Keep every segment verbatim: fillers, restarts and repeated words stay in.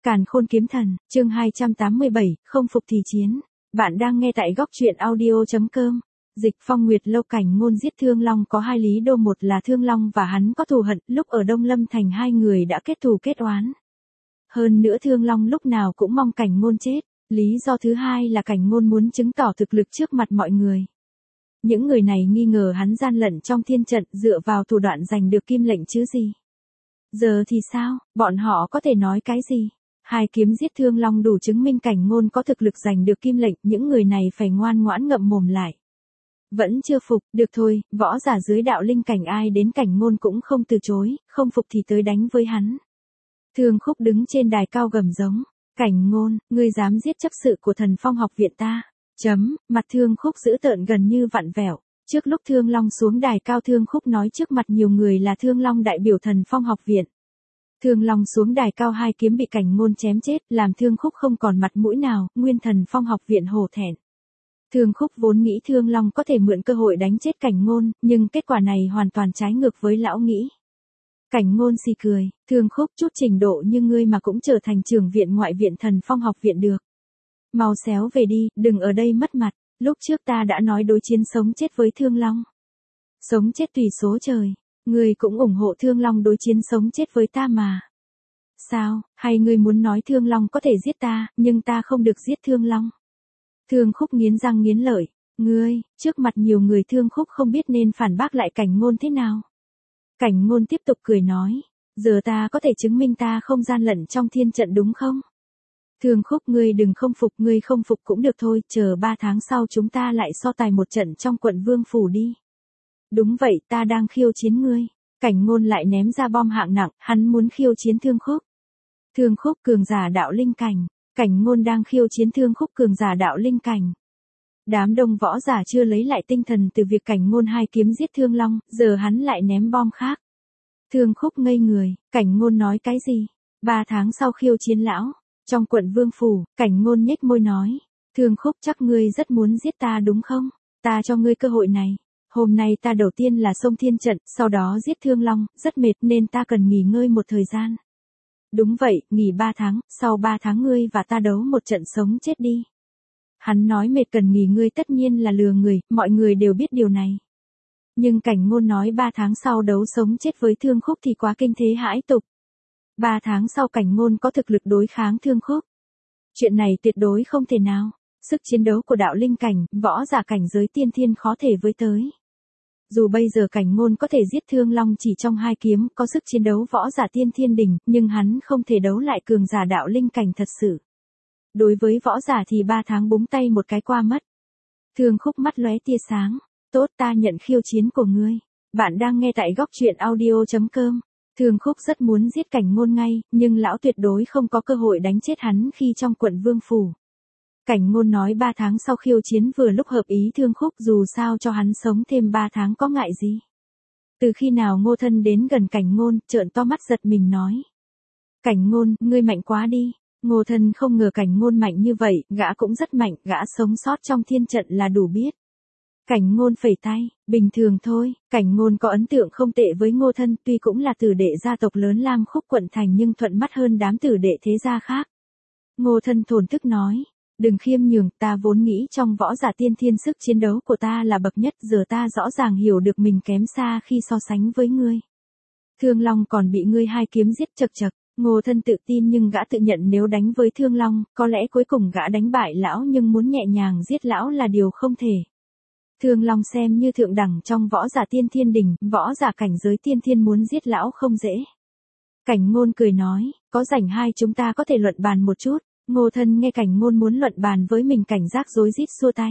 Càn Khôn Kiếm Thần, chương hai trăm tám mươi bảy, không phục thì chiến. Bạn đang nghe tại góc truyện audio.com. Dịch Phong Nguyệt Lâu. Cảnh Ngôn giết Thương Long có hai lý do, một là Thương Long và hắn có thù hận, lúc ở Đông Lâm Thành hai người đã kết thù kết oán. Hơn nữa Thương Long lúc nào cũng mong Cảnh Ngôn chết. Lý do thứ hai là Cảnh Ngôn muốn chứng tỏ thực lực trước mặt mọi người. Những người này nghi ngờ hắn gian lận trong thiên trận, dựa vào thủ đoạn giành được kim lệnh chứ gì. Giờ thì sao, bọn họ có thể nói cái gì? Hai kiếm giết Thương Long đủ chứng minh Cảnh Ngôn có thực lực giành được kim lệnh, những người này phải ngoan ngoãn ngậm mồm lại. Vẫn chưa phục, được thôi, võ giả dưới đạo linh cảnh ai đến Cảnh Ngôn cũng không từ chối, không phục thì tới đánh với hắn. Thương Khúc đứng trên đài cao gầm giống, Cảnh Ngôn, ngươi dám giết chấp sự của Thần Phong học viện ta. Chấm, mặt Thương Khúc dữ tợn gần như vặn vẹo. Trước lúc Thương Long xuống đài cao, Thương Khúc nói trước mặt nhiều người là Thương Long đại biểu Thần Phong học viện. Thương Long xuống đài cao, hai kiếm bị Cảnh Ngôn chém chết, làm Thương Khúc không còn mặt mũi nào, nguyên Thần Phong học viện hổ thẹn. Thương Khúc vốn nghĩ Thương Long có thể mượn cơ hội đánh chết Cảnh Ngôn, nhưng kết quả này hoàn toàn trái ngược với lão nghĩ. Cảnh Ngôn xì cười, Thương Khúc, chút trình độ như ngươi mà cũng trở thành trưởng viện ngoại viện Thần Phong học viện được. Mau xéo về đi, đừng ở đây mất mặt, lúc trước ta đã nói đối chiến sống chết với Thương Long. Sống chết tùy số trời. Ngươi cũng ủng hộ Thương Long đối chiến sống chết với ta mà. Sao, hay ngươi muốn nói Thương Long có thể giết ta, nhưng ta không được giết Thương Long? Thương Khúc nghiến răng nghiến lợi, ngươi, trước mặt nhiều người Thương Khúc không biết nên phản bác lại Cảnh Ngôn thế nào. Cảnh Ngôn tiếp tục cười nói, giờ ta có thể chứng minh ta không gian lận trong thiên trận đúng không? Thương Khúc, ngươi đừng không phục, ngươi không phục cũng được thôi, chờ ba tháng sau chúng ta lại so tài một trận trong quận Vương Phủ đi. Đúng vậy, ta đang khiêu chiến ngươi. Cảnh Ngôn lại ném ra bom hạng nặng, hắn muốn khiêu chiến Thương Khúc. Thương Khúc cường giả đạo linh cảnh. Cảnh Ngôn đang khiêu chiến Thương Khúc cường giả đạo linh cảnh. Đám đông võ giả chưa lấy lại tinh thần từ việc Cảnh Ngôn hai kiếm giết Thương Long, giờ hắn lại ném bom khác. Thương Khúc ngây người, Cảnh Ngôn nói cái gì? Ba tháng sau khiêu chiến lão. Trong quận Vương Phủ, Cảnh Ngôn nhếch môi nói. Thương Khúc, chắc ngươi rất muốn giết ta đúng không? Ta cho ngươi cơ hội này. Hôm nay ta đầu tiên là xông thiên trận, sau đó giết Thương Long, rất mệt nên ta cần nghỉ ngơi một thời gian. Đúng vậy, nghỉ ba tháng, sau ba tháng ngươi và ta đấu một trận sống chết đi. Hắn nói mệt cần nghỉ ngơi tất nhiên là lừa người, mọi người đều biết điều này. Nhưng Cảnh Ngôn nói ba tháng sau đấu sống chết với Thương Khúc thì quá kinh thế hãi tục. Ba tháng sau Cảnh Ngôn có thực lực đối kháng Thương Khúc. Chuyện này tuyệt đối không thể nào. Sức chiến đấu của đạo linh cảnh, võ giả cảnh giới tiên thiên khó thể với tới. Dù bây giờ Cảnh Ngôn có thể giết Thương Long chỉ trong hai kiếm, có sức chiến đấu võ giả tiên thiên đỉnh, nhưng hắn không thể đấu lại cường giả đạo linh cảnh thật sự. Đối với võ giả thì ba tháng búng tay một cái qua mất. Thương Khúc mắt lóe tia sáng. Tốt, ta nhận khiêu chiến của ngươi. Bạn đang nghe tại góc truyện audio.com. Thương Khúc rất muốn giết Cảnh Ngôn ngay, nhưng lão tuyệt đối không có cơ hội đánh chết hắn khi trong quận Vương Phủ. Cảnh Ngôn nói ba tháng sau khiêu chiến vừa lúc hợp ý Thương Khúc, dù sao cho hắn sống thêm ba tháng có ngại gì. Từ khi nào Ngô Thân đến gần Cảnh Ngôn, trợn to mắt giật mình nói. Cảnh Ngôn, ngươi mạnh quá đi. Ngô Thân không ngờ Cảnh Ngôn mạnh như vậy, gã cũng rất mạnh, gã sống sót trong thiên trận là đủ biết. Cảnh Ngôn phẩy tay, bình thường thôi, Cảnh Ngôn có ấn tượng không tệ với Ngô Thân, tuy cũng là tử đệ gia tộc lớn Lam Khúc quận thành nhưng thuận mắt hơn đám tử đệ thế gia khác. Ngô Thân thổn thức nói. Đừng khiêm nhường, ta vốn nghĩ trong võ giả tiên thiên sức chiến đấu của ta là bậc nhất, giờ ta rõ ràng hiểu được mình kém xa khi so sánh với ngươi. Thương Long còn bị ngươi hai kiếm giết chật chật, Ngô Thân tự tin nhưng gã tự nhận nếu đánh với Thương Long, có lẽ cuối cùng gã đánh bại lão nhưng muốn nhẹ nhàng giết lão là điều không thể. Thương Long xem như thượng đẳng trong võ giả tiên thiên đỉnh, võ giả cảnh giới tiên thiên muốn giết lão không dễ. Cảnh Ngôn cười nói, có rảnh hai chúng ta có thể luận bàn một chút. Ngô Thân nghe Cảnh Ngôn muốn luận bàn với mình cảnh giác rối rít xua tay.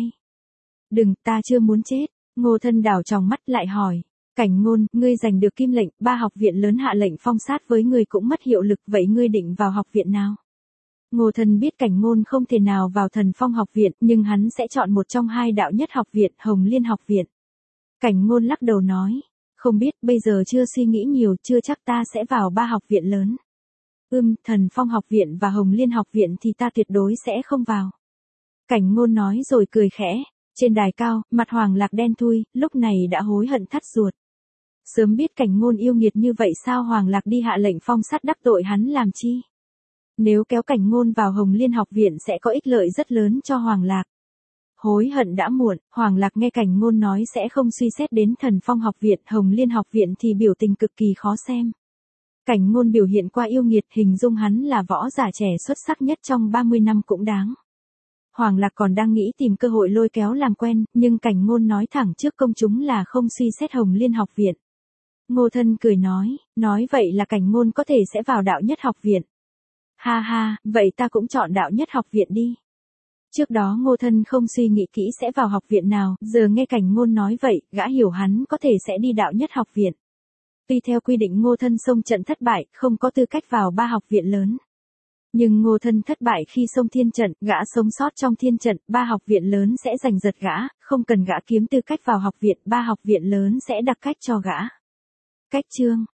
Đừng, ta chưa muốn chết. Ngô Thân đảo tròng mắt lại hỏi. Cảnh Ngôn, ngươi giành được kim lệnh, ba học viện lớn hạ lệnh phong sát với ngươi cũng mất hiệu lực, vậy ngươi định vào học viện nào? Ngô Thân biết Cảnh Ngôn không thể nào vào Thần Phong học viện, nhưng hắn sẽ chọn một trong hai đạo nhất học viện, Hồng Liên học viện. Cảnh Ngôn lắc đầu nói. Không biết, bây giờ chưa suy nghĩ nhiều, chưa chắc ta sẽ vào ba học viện lớn. Ưm, Thần Phong học viện và Hồng Liên học viện thì ta tuyệt đối sẽ không vào. Cảnh Ngôn nói rồi cười khẽ. Trên đài cao, mặt Hoàng Lạc đen thui, lúc này đã hối hận thắt ruột. Sớm biết Cảnh Ngôn yêu nghiệt như vậy sao Hoàng Lạc đi hạ lệnh phong sát đắc tội hắn làm chi? Nếu kéo Cảnh Ngôn vào Hồng Liên học viện sẽ có ích lợi rất lớn cho Hoàng Lạc. Hối hận đã muộn, Hoàng Lạc nghe Cảnh Ngôn nói sẽ không suy xét đến Thần Phong học viện, Hồng Liên học viện thì biểu tình cực kỳ khó xem. Cảnh Ngôn biểu hiện qua yêu nghiệt, hình dung hắn là võ giả trẻ xuất sắc nhất trong ba mươi năm cũng đáng. Hoàng Lạc còn đang nghĩ tìm cơ hội lôi kéo làm quen, nhưng Cảnh Ngôn nói thẳng trước công chúng là không suy xét Hồng Liên học viện. Ngô Thân cười nói, nói vậy là Cảnh Ngôn có thể sẽ vào Đạo Nhất học viện. Ha ha, vậy ta cũng chọn Đạo Nhất học viện đi. Trước đó Ngô Thân không suy nghĩ kỹ sẽ vào học viện nào, giờ nghe Cảnh Ngôn nói vậy, gã hiểu hắn có thể sẽ đi Đạo Nhất học viện. Tuy theo quy định Ngô Thân xông trận thất bại, không có tư cách vào ba học viện lớn. Nhưng Ngô Thân thất bại khi xông thiên trận, gã sống sót trong thiên trận, ba học viện lớn sẽ giành giật gã, không cần gã kiếm tư cách vào học viện, ba học viện lớn sẽ đặc cách cho gã. Cách chương